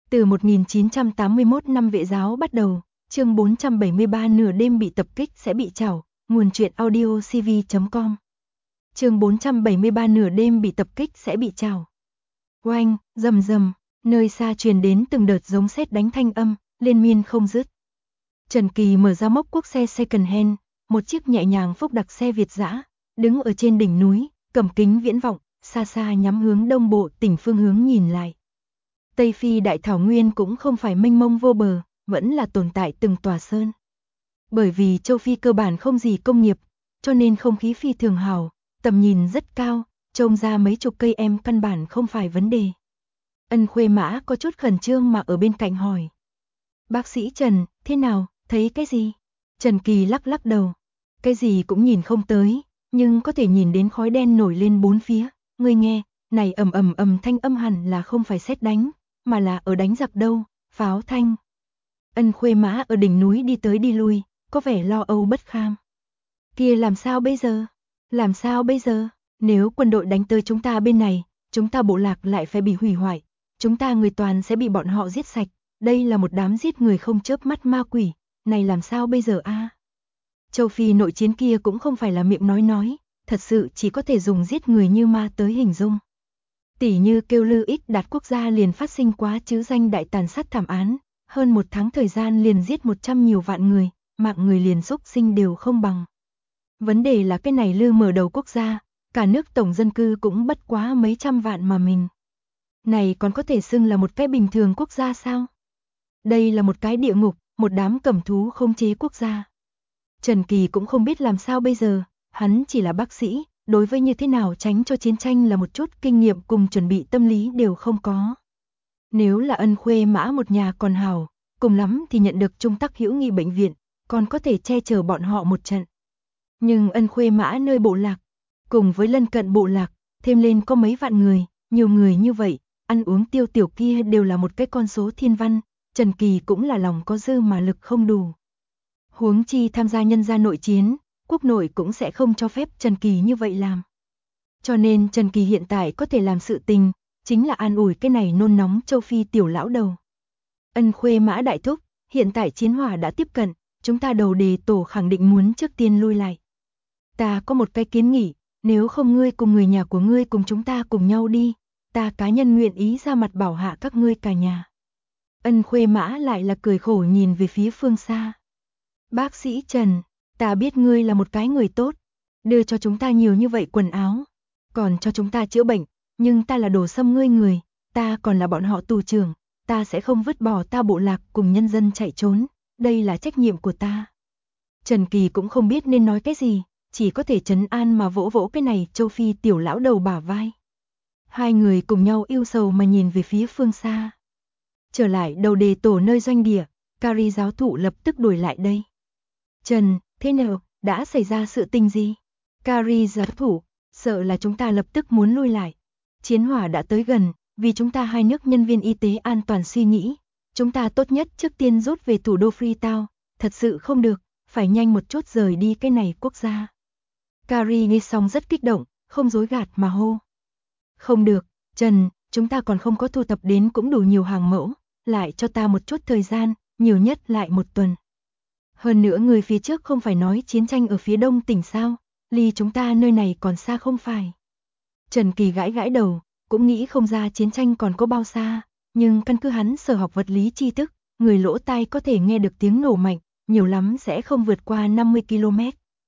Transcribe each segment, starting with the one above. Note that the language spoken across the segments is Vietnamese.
Từ 1981 năm Vệ giáo bắt đầu, chương 473 nửa đêm bị tập kích sẽ bị trảo, nguồn truyện audio cv.com. Chương 473 nửa đêm bị tập kích sẽ bị trảo. Oanh, rầm rầm, nơi xa truyền đến từng đợt giống sét đánh thanh âm, liên miên không dứt. Trần Kỳ mở ra mốc quốc xe second hand, một chiếc nhẹ nhàng phúc đặc xe Việt dã, đứng ở trên đỉnh núi, cầm kính viễn vọng, xa xa nhắm hướng đông bộ tỉnh phương hướng nhìn lại. Tây Phi đại thảo nguyên cũng không phải mênh mông vô bờ, vẫn là tồn tại từng tòa sơn. Bởi vì châu Phi cơ bản không gì công nghiệp, cho nên không khí phi thường hào, tầm nhìn rất cao, trông ra mấy chục cây em căn bản không phải vấn đề. Ân Khuê Mã có chút khẩn trương mà ở bên cạnh hỏi. Bác sĩ Trần, thế nào, thấy cái gì? Trần Kỳ lắc lắc đầu. Cái gì cũng nhìn không tới, nhưng có thể nhìn đến khói đen nổi lên bốn phía. Ngươi nghe, này ầm ầm ầm thanh âm hẳn là không phải sét đánh, mà là ở đánh giặc đâu, pháo thanh. Ân Khuê Mã ở đỉnh núi đi tới đi lui, có vẻ lo âu bất kham. Kia làm sao bây giờ? Làm sao bây giờ? Nếu quân đội đánh tới chúng ta bên này, chúng ta bộ lạc lại phải bị hủy hoại, chúng ta người toàn sẽ bị bọn họ giết sạch, đây là một đám giết người không chớp mắt ma quỷ, này làm sao bây giờ a? Châu Phi nội chiến kia cũng không phải là miệng nói, thật sự chỉ có thể dùng giết người như ma tới hình dung. Tỷ như kêu lư ích đạt quốc gia liền phát sinh quá chữ danh đại tàn sát thảm án, hơn một tháng thời gian liền giết 100 nhiều vạn người, mạng người liền xúc sinh đều không bằng. Vấn đề là cái này lư mở đầu quốc gia, cả nước tổng dân cư cũng bất quá mấy trăm vạn mà mình. Này còn có thể xưng là một cái bình thường quốc gia sao? Đây là một cái địa ngục, một đám cẩm thú không chế quốc gia. Trần Kỳ cũng không biết làm sao bây giờ, hắn chỉ là bác sĩ, đối với như thế nào tránh cho chiến tranh là một chút kinh nghiệm cùng chuẩn bị tâm lý đều không có. Nếu là Ân Khuê Mã một nhà còn hào, cùng lắm thì nhận được trung tắc hữu nghị bệnh viện, còn có thể che chở bọn họ một trận. Nhưng Ân Khuê Mã nơi bộ lạc, cùng với lân cận bộ lạc, thêm lên có mấy vạn người, nhiều người như vậy, ăn uống tiêu tiểu kia đều là một cái con số thiên văn, Trần Kỳ cũng là lòng có dư mà lực không đủ. Huống chi tham gia nhân gia nội chiến, quốc nội cũng sẽ không cho phép Trần Kỳ như vậy làm. Cho nên Trần Kỳ hiện tại có thể làm sự tình, chính là an ủi cái này nôn nóng châu Phi tiểu lão đầu. Ân Khuê Mã đại thúc, hiện tại chiến hỏa đã tiếp cận, chúng ta đầu đề tổ khẳng định muốn trước tiên lui lại. Ta có một cái kiến nghị, nếu không ngươi cùng người nhà của ngươi cùng chúng ta cùng nhau đi, ta cá nhân nguyện ý ra mặt bảo hạ các ngươi cả nhà. Ân Khuê Mã lại là cười khổ nhìn về phía phương xa. Bác sĩ Trần, ta biết ngươi là một cái người tốt, đưa cho chúng ta nhiều như vậy quần áo, còn cho chúng ta chữa bệnh, nhưng ta là đồ xâm ngươi người, ta còn là bọn họ tù trưởng, ta sẽ không vứt bỏ ta bộ lạc cùng nhân dân chạy trốn, đây là trách nhiệm của ta. Trần Kỳ cũng không biết nên nói cái gì, chỉ có thể trấn an mà vỗ vỗ cái này châu Phi tiểu lão đầu bả vai. Hai người cùng nhau yêu sầu mà nhìn về phía phương xa. Trở lại đầu đề tổ nơi doanh địa, Cari giáo thụ lập tức đuổi lại đây. Trần, thế nào, đã xảy ra sự tình gì? Cari giáo thụ, sợ là chúng ta lập tức muốn lui lại. Chiến hỏa đã tới gần, vì chúng ta hai nước nhân viên y tế an toàn suy nghĩ. Chúng ta tốt nhất trước tiên rút về thủ đô Freetown, thật sự không được, phải nhanh một chút rời đi cái này quốc gia. Cari nghe xong rất kích động, không dối gạt mà hô. Không được, Trần, chúng ta còn không có thu thập đến cũng đủ nhiều hàng mẫu, lại cho ta một chút thời gian, nhiều nhất lại một tuần. Hơn nữa người phía trước không phải nói chiến tranh ở phía đông tỉnh sao, ly chúng ta nơi này còn xa không phải. Trần Kỳ gãi gãi đầu, cũng nghĩ không ra chiến tranh còn có bao xa, nhưng căn cứ hắn sở học vật lý tri thức, người lỗ tai có thể nghe được tiếng nổ mạnh, nhiều lắm sẽ không vượt qua 50 km.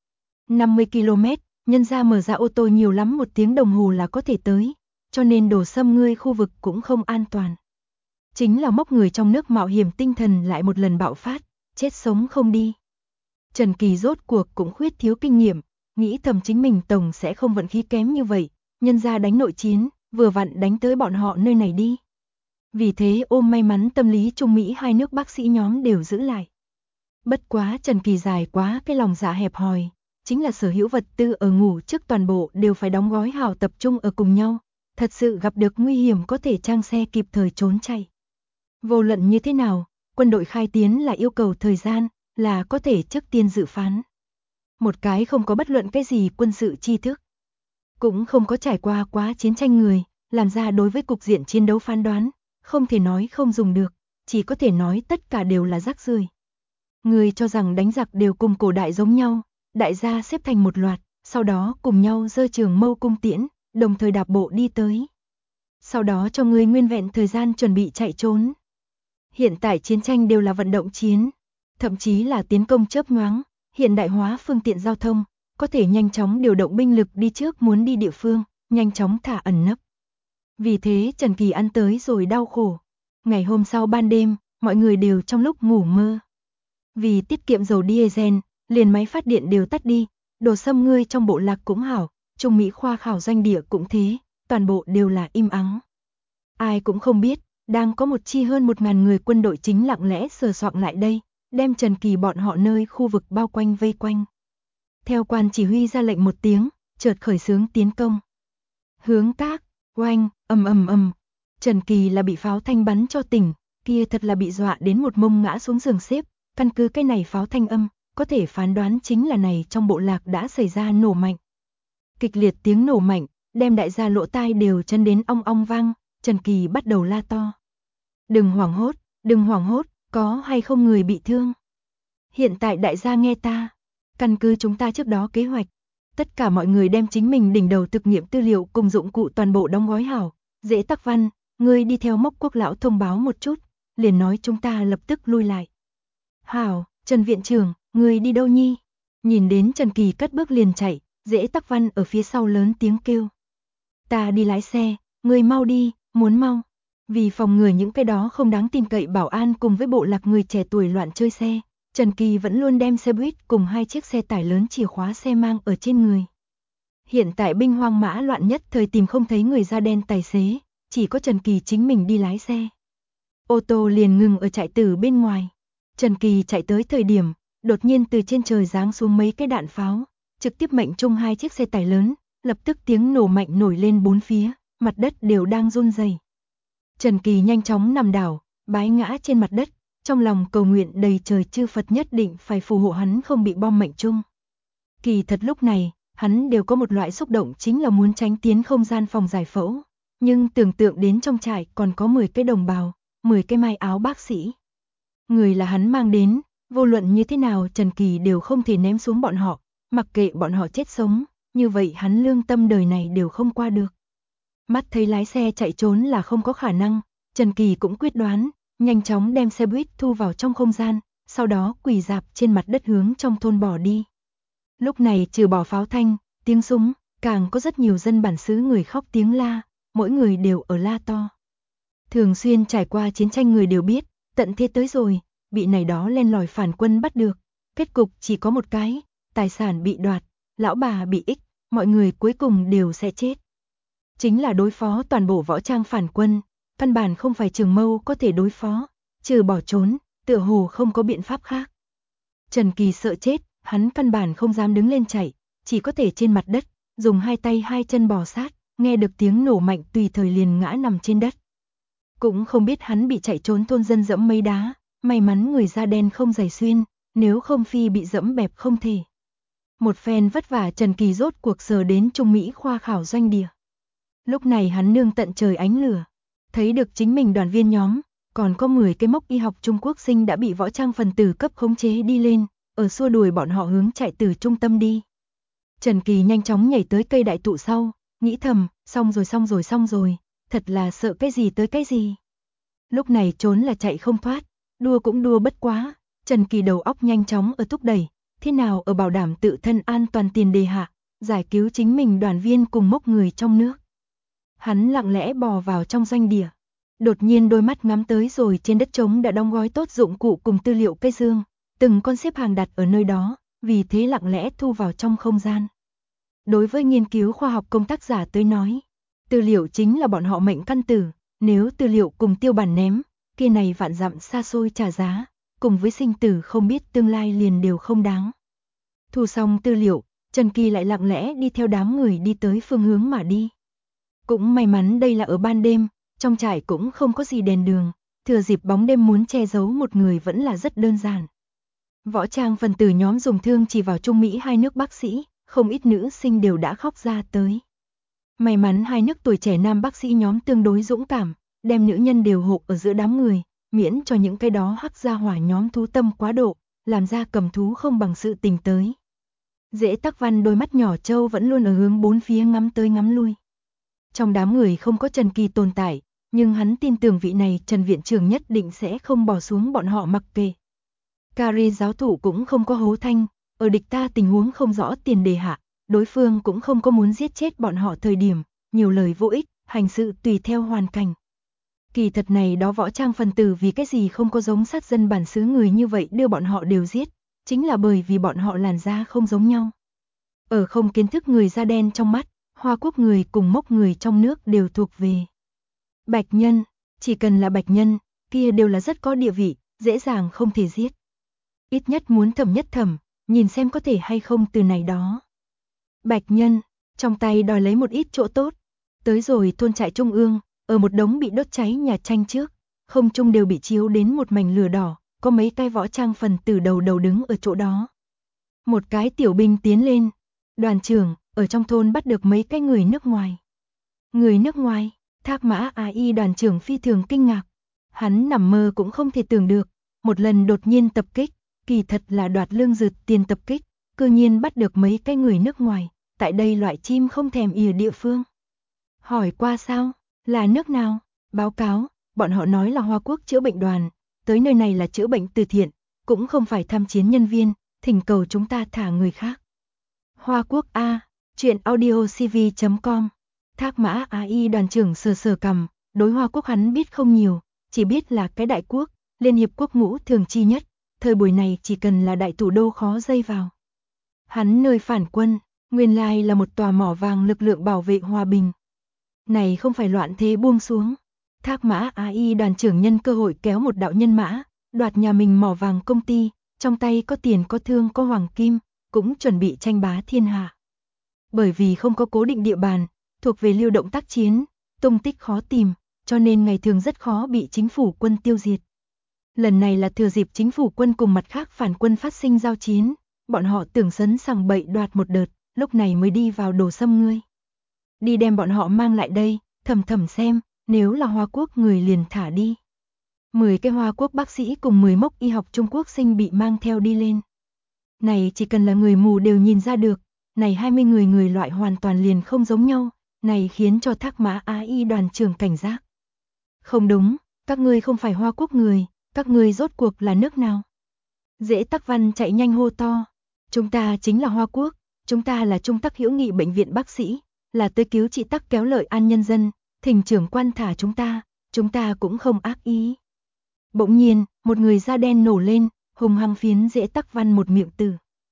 50 km, nhân ra mở ra ô tô nhiều lắm 1 tiếng đồng hồ là có thể tới, cho nên đổ xâm ngươi khu vực cũng không an toàn. Chính là móc người trong nước mạo hiểm tinh thần lại một lần bạo phát, chết sống không đi. Trần Kỳ rốt cuộc cũng khuyết thiếu kinh nghiệm, nghĩ thầm chính mình tổng sẽ không vận khí kém như vậy, nhân ra đánh nội chiến, vừa vặn đánh tới bọn họ nơi này đi. Vì thế ôm may mắn tâm lý Trung Mỹ hai nước bác sĩ nhóm đều giữ lại. Bất quá Trần Kỳ dài quá cái lòng dạ hẹp hòi, chính là sở hữu vật tư ở ngủ trước toàn bộ đều phải đóng gói hào tập trung ở cùng nhau, thật sự gặp được nguy hiểm có thể trang xe kịp thời trốn chạy. Vô luận như thế nào, quân đội khai tiến là yêu cầu thời gian, là có thể trước tiên dự phán. Một cái không có bất luận cái gì quân sự tri thức, cũng không có trải qua quá chiến tranh người, làm ra đối với cục diện chiến đấu phán đoán, không thể nói không dùng được, chỉ có thể nói tất cả đều là rác rưởi. Người cho rằng đánh giặc đều cùng cổ đại giống nhau, đại gia xếp thành một loạt, sau đó cùng nhau giơ trường mâu cung tiễn, đồng thời đạp bộ đi tới. Sau đó cho ngươi nguyên vẹn thời gian chuẩn bị chạy trốn. Hiện tại chiến tranh đều là vận động chiến, thậm chí là tiến công chớp nhoáng, hiện đại hóa phương tiện giao thông, có thể nhanh chóng điều động binh lực đi trước muốn đi địa phương, nhanh chóng thả ẩn nấp. Vì thế Trần Kỳ ăn tới rồi đau khổ. Ngày hôm sau ban đêm, mọi người đều trong lúc ngủ mơ. Vì tiết kiệm dầu diesel, liền máy phát điện đều tắt đi, đồ xâm ngươi trong bộ lạc cũng hảo, Trung Mỹ khoa khảo doanh địa cũng thế, toàn bộ đều là im ắng. Ai cũng không biết, đang có một chi hơn 1000 người quân đội chính lặng lẽ sờ soạng lại đây, đem Trần Kỳ bọn họ nơi khu vực bao quanh vây quanh. Theo quan chỉ huy ra lệnh một tiếng, chợt khởi xướng tiến công. Hướng các, oanh, ầm. Trần Kỳ là bị pháo thanh bắn cho tỉnh, kia thật là bị dọa đến một mông ngã xuống giường xếp, căn cứ cái này pháo thanh âm, có thể phán đoán chính là này trong bộ lạc đã xảy ra nổ mạnh. Kịch liệt tiếng nổ mạnh, đem đại gia lỗ tai đều chấn đến ong ong vang, Trần Kỳ bắt đầu la to. Đừng hoảng hốt, có hay không người bị thương? Hiện tại đại gia nghe ta, căn cứ chúng ta trước đó kế hoạch, tất cả mọi người đem chính mình đỉnh đầu thực nghiệm tư liệu cùng dụng cụ toàn bộ đóng gói hảo, Dễ Tắc Văn, ngươi đi theo Mốc Quốc lão thông báo một chút, liền nói chúng ta lập tức lui lại. Hảo, Trần viện trưởng, ngươi đi đâu nhi? Nhìn đến Trần Kỳ cất bước liền chạy, Dễ Tắc Văn ở phía sau lớn tiếng kêu. Ta đi lái xe, ngươi mau đi, muốn mau. Vì phòng ngừa những cái đó không đáng tin cậy bảo an cùng với bộ lạc người trẻ tuổi loạn chơi xe, Trần Kỳ vẫn luôn đem xe buýt cùng 2 chiếc xe tải lớn chìa khóa xe mang ở trên người. Hiện tại binh hoang mã loạn nhất thời tìm không thấy người da đen tài xế, chỉ có Trần Kỳ chính mình đi lái xe. Ô tô liền ngừng ở trại tử bên ngoài. Trần Kỳ chạy tới thời điểm, đột nhiên từ trên trời giáng xuống mấy cái đạn pháo, trực tiếp mệnh trung 2 chiếc xe tải lớn, lập tức tiếng nổ mạnh nổi lên bốn phía, mặt đất đều đang run rẩy. Trần Kỳ nhanh chóng nằm đảo, bái ngã trên mặt đất, trong lòng cầu nguyện đầy trời chư Phật nhất định phải phù hộ hắn không bị bom mệnh trung. Kỳ thật lúc này, hắn đều có một loại xúc động chính là muốn tránh tiến không gian phòng giải phẫu, nhưng tưởng tượng đến trong trại còn có 10 cái đồng bào, 10 cái may áo bác sĩ. Người là hắn mang đến, vô luận như thế nào Trần Kỳ đều không thể ném xuống bọn họ, mặc kệ bọn họ chết sống, như vậy hắn lương tâm đời này đều không qua được. Mắt thấy lái xe chạy trốn là không có khả năng, Trần Kỳ cũng quyết đoán, nhanh chóng đem xe buýt thu vào trong không gian, sau đó quỳ rạp trên mặt đất hướng trong thôn bỏ đi. Lúc này trừ bỏ pháo thanh, tiếng súng, càng có rất nhiều dân bản xứ người khóc tiếng la, mỗi người đều ở la to. Thường xuyên trải qua chiến tranh người đều biết, tận thế tới rồi, bị này đó len lỏi phản quân bắt được, kết cục chỉ có một cái, tài sản bị đoạt, lão bà bị ích, mọi người cuối cùng đều sẽ chết. Chính là đối phó toàn bộ võ trang phản quân, căn bản không phải trường mâu có thể đối phó, trừ bỏ trốn, tựa hồ không có biện pháp khác. Trần Kỳ sợ chết, hắn căn bản không dám đứng lên chạy, chỉ có thể trên mặt đất, dùng 2 tay 2 chân bò sát, nghe được tiếng nổ mạnh tùy thời liền ngã nằm trên đất. Cũng không biết hắn bị chạy trốn thôn dân dẫm mấy đá, may mắn người da đen không giày xuyên, nếu không phi bị dẫm bẹp không thể. Một phen vất vả Trần Kỳ rốt cuộc sờ đến Trung Mỹ khoa khảo doanh địa. Lúc này hắn nương tận trời ánh lửa, thấy được chính mình đoàn viên nhóm, còn có 10 cái mốc y học Trung Quốc sinh đã bị võ trang phần tử cấp khống chế đi lên, ở xua đuổi bọn họ hướng chạy từ trung tâm đi. Trần Kỳ nhanh chóng nhảy tới cây đại thụ sau, nghĩ thầm, xong rồi, thật là sợ cái gì tới cái gì. Lúc này trốn là chạy không thoát, đua cũng đua bất quá, Trần Kỳ đầu óc nhanh chóng ở thúc đẩy, thế nào ở bảo đảm tự thân an toàn tiền đề hạ, giải cứu chính mình đoàn viên cùng mốc người trong nước. Hắn lặng lẽ bò vào trong doanh địa, đột nhiên đôi mắt ngắm tới rồi trên đất trống đã đóng gói tốt dụng cụ cùng tư liệu cây dương, từng con xếp hàng đặt ở nơi đó, vì thế lặng lẽ thu vào trong không gian. Đối với nghiên cứu khoa học công tác giả tới nói, tư liệu chính là bọn họ mệnh căn tử, nếu tư liệu cùng tiêu bản ném, kia này vạn dặm xa xôi trả giá, cùng với sinh tử không biết tương lai liền đều không đáng. Thu xong tư liệu, Trần Kỳ lại lặng lẽ đi theo đám người đi tới phương hướng mà đi. Cũng may mắn đây là ở ban đêm, trong trại cũng không có gì đèn đường, thừa dịp bóng đêm muốn che giấu một người vẫn là rất đơn giản. Võ trang phần tử nhóm dùng thương chỉ vào Trung Mỹ 2 nước bác sĩ, không ít nữ sinh đều đã khóc ra tới. May mắn 2 nước tuổi trẻ nam bác sĩ nhóm tương đối dũng cảm, đem nữ nhân đều hộ ở giữa đám người, miễn cho những cái đó hắc gia hỏa nhóm thú tâm quá độ, làm ra cầm thú không bằng sự tình tới. Dễ Tắc Văn đôi mắt nhỏ trâu vẫn luôn ở hướng bốn phía ngắm tới ngắm lui. Trong đám người không có Trần Kỳ tồn tại, nhưng hắn tin tưởng vị này Trần viện trưởng nhất định sẽ không bỏ xuống bọn họ mặc kệ. Cari giáo thủ cũng không có hố thanh, ở địch ta tình huống không rõ tiền đề hạ, đối phương cũng không có muốn giết chết bọn họ thời điểm, nhiều lời vô ích, hành sự tùy theo hoàn cảnh. Kỳ thật này đó võ trang phần tử vì cái gì không có giống sát dân bản xứ người như vậy đưa bọn họ đều giết, chính là bởi vì bọn họ làn da không giống nhau. Ở không kiến thức người da đen trong mắt, Hoa Quốc người cùng Mốc người trong nước đều thuộc về bạch nhân, chỉ cần là bạch nhân, kia đều là rất có địa vị, dễ dàng không thể giết. Ít nhất muốn thẩm nhất thẩm, nhìn xem có thể hay không từ này đó. Bạch nhân, trong tay đòi lấy một ít chỗ tốt, tới rồi thôn trại trung ương, ở một đống bị đốt cháy nhà tranh trước, không trung đều bị chiếu đến một mảnh lửa đỏ, có mấy cái võ trang phần tử đầu đầu đứng ở chỗ đó. Một cái tiểu binh tiến lên, đoàn trưởng, ở trong thôn bắt được mấy cái người nước ngoài. Người nước ngoài, Thác Mã AI đoàn trưởng phi thường kinh ngạc. Hắn nằm mơ cũng không thể tưởng được, một lần đột nhiên tập kích, kỳ thật là đoạt lương dược tiền tập kích, cư nhiên bắt được mấy cái người nước ngoài, tại đây loại chim không thèm ỉa địa phương. Hỏi qua sao, là nước nào? Báo cáo, bọn họ nói là Hoa Quốc chữa bệnh đoàn, tới nơi này là chữa bệnh từ thiện, cũng không phải tham chiến nhân viên, thỉnh cầu chúng ta thả người khác. Hoa Quốc A, chuyện audiocv.com. Thác Mã AI đoàn trưởng sờ sờ cằm, đối Hoa Quốc hắn biết không nhiều, chỉ biết là cái đại quốc, Liên Hiệp Quốc ngũ thường chi nhất, thời buổi này chỉ cần là đại thủ đô khó dây vào. Hắn nơi phản quân, nguyên lai là một tòa mỏ vàng lực lượng bảo vệ hòa bình. Này không phải loạn thế buông xuống. Thác Mã AI đoàn trưởng nhân cơ hội kéo một đạo nhân mã, đoạt nhà mình mỏ vàng công ty, trong tay có tiền có thương có hoàng kim, cũng chuẩn bị tranh bá thiên hạ. Bởi vì không có cố định địa bàn, thuộc về lưu động tác chiến, tung tích khó tìm, cho nên ngày thường rất khó bị chính phủ quân tiêu diệt. Lần này là thừa dịp chính phủ quân cùng mặt khác phản quân phát sinh giao chiến, bọn họ tưởng sấn sằng bậy đoạt một đợt, lúc này mới đi vào đổ xâm ngươi. Đi đem bọn họ mang lại đây, thầm thầm xem, nếu là Hoa Quốc người liền thả đi. 10 cái Hoa Quốc bác sĩ cùng 10 mốc y học Trung Quốc sinh bị mang theo đi lên. Này chỉ cần là người mù đều nhìn ra được, này 20 người loại hoàn toàn liền không giống nhau, này khiến cho Thác Mã AI đoàn trưởng cảnh giác. Không đúng, các ngươi không phải Hoa Quốc người, các ngươi rốt cuộc là nước nào? Dễ Tắc Văn chạy nhanh hô to, chúng ta chính là Hoa Quốc, chúng ta là Trung Tắc Hữu Nghị bệnh viện bác sĩ, là tới cứu trị Tắc kéo lợi an nhân dân, thỉnh trưởng quan thả chúng ta cũng không ác ý. Bỗng nhiên, một người da đen nổ lên, hùng hăng phiến Dễ Tắc Văn một miệng tử.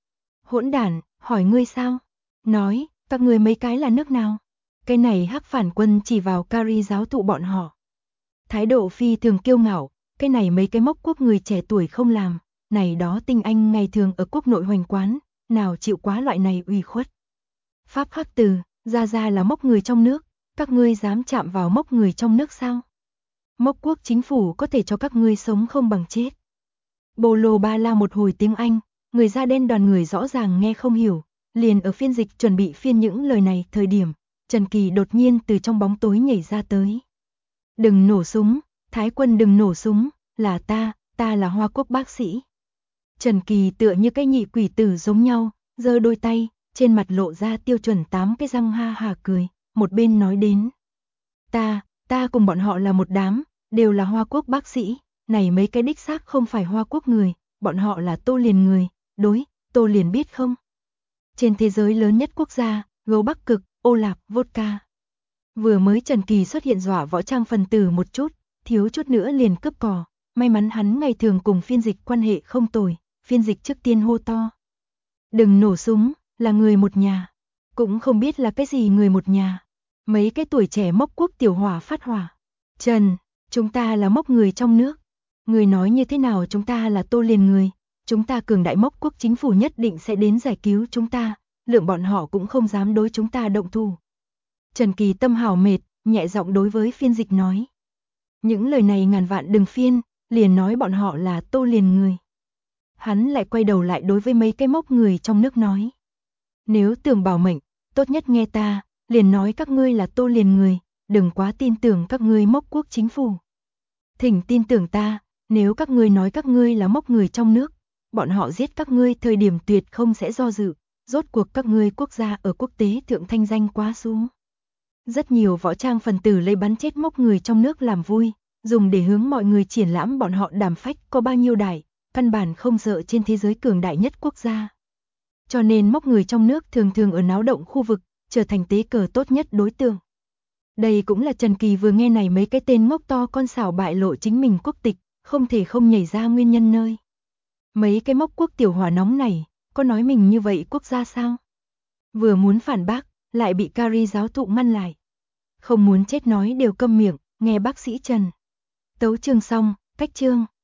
Hỗn đản, hỏi ngươi sao? Nói, các ngươi mấy cái là nước nào? Cái này hắc phản quân chỉ vào Cari giáo thụ bọn họ. Thái độ phi thường kiêu ngạo, cái này mấy cái mốc quốc người trẻ tuổi không làm, này đó tinh anh ngày thường ở quốc nội hoành quán, nào chịu quá loại này ủy khuất. Pháp khắc từ, ra là mốc người trong nước, các ngươi dám chạm vào mốc người trong nước sao? Mốc quốc chính phủ có thể cho các ngươi sống không bằng chết. Bồ lồ ba la một hồi tiếng Anh, người da đen đoàn người rõ ràng nghe không hiểu, liền ở phiên dịch chuẩn bị phiên những lời này thời điểm, Trần Kỳ đột nhiên từ trong bóng tối nhảy ra tới. Đừng nổ súng, Thái quân đừng nổ súng, là ta là Hoa Quốc bác sĩ. Trần Kỳ tựa như cái nhị quỷ tử giống nhau, giơ đôi tay, trên mặt lộ ra tiêu chuẩn 8 cái răng ha hà cười, một bên nói đến. Ta cùng bọn họ là một đám, đều là Hoa Quốc bác sĩ, này mấy cái đích xác không phải Hoa Quốc người, bọn họ là Tô Liền người, đối, Tô Liền biết không? Trên thế giới lớn nhất quốc gia, gấu Bắc Cực, Ô Lạp, vodka. Vừa mới Trần Kỳ xuất hiện dọa võ trang phần tử một chút, thiếu chút nữa liền cướp cò, may mắn hắn ngày thường cùng phiên dịch quan hệ không tồi, phiên dịch trước tiên hô to. Đừng nổ súng, là người một nhà, cũng không biết là cái gì người một nhà. Mấy cái tuổi trẻ mốc quốc tiểu hỏa phát hỏa. Trần, chúng ta là mốc người trong nước. Người nói như thế nào chúng ta là Tô Liền người, chúng ta cường đại mốc quốc chính phủ nhất định sẽ đến giải cứu chúng ta, lượng bọn họ cũng không dám đối chúng ta động thủ. Trần Kỳ tâm hảo mệt, nhẹ giọng đối với phiên dịch nói. Những lời này ngàn vạn đừng phiên, liền nói bọn họ là Tô Liền người. Hắn lại quay đầu lại đối với mấy cái mốc người trong nước nói. Nếu tưởng bảo mệnh, tốt nhất nghe ta, liền nói các ngươi là Tô Liền người, đừng quá tin tưởng các ngươi mốc quốc chính phủ. Thỉnh tin tưởng ta, nếu các ngươi nói các ngươi là mốc người trong nước, bọn họ giết các ngươi thời điểm tuyệt không sẽ do dự, rốt cuộc các ngươi quốc gia ở quốc tế thượng thanh danh quá xuống. Rất nhiều võ trang phần tử lấy bắn chết mốc người trong nước làm vui, dùng để hướng mọi người triển lãm bọn họ đảm phách có bao nhiêu đại, căn bản không sợ trên thế giới cường đại nhất quốc gia. Cho nên mốc người trong nước thường thường ở náo động khu vực, trở thành tế cờ tốt nhất đối tượng. Đây cũng là Trần Kỳ vừa nghe này mấy cái tên ngốc to con xảo bại lộ chính mình quốc tịch, không thể không nhảy ra nguyên nhân nơi. Mấy cái mốc quốc tiểu hỏa nóng này, có nói mình như vậy quốc gia sao? Vừa muốn phản bác, lại bị Cari giáo thụ ngăn lại. Không muốn chết nói đều câm miệng, nghe bác sĩ Trần. Tấu chương xong, cách chương.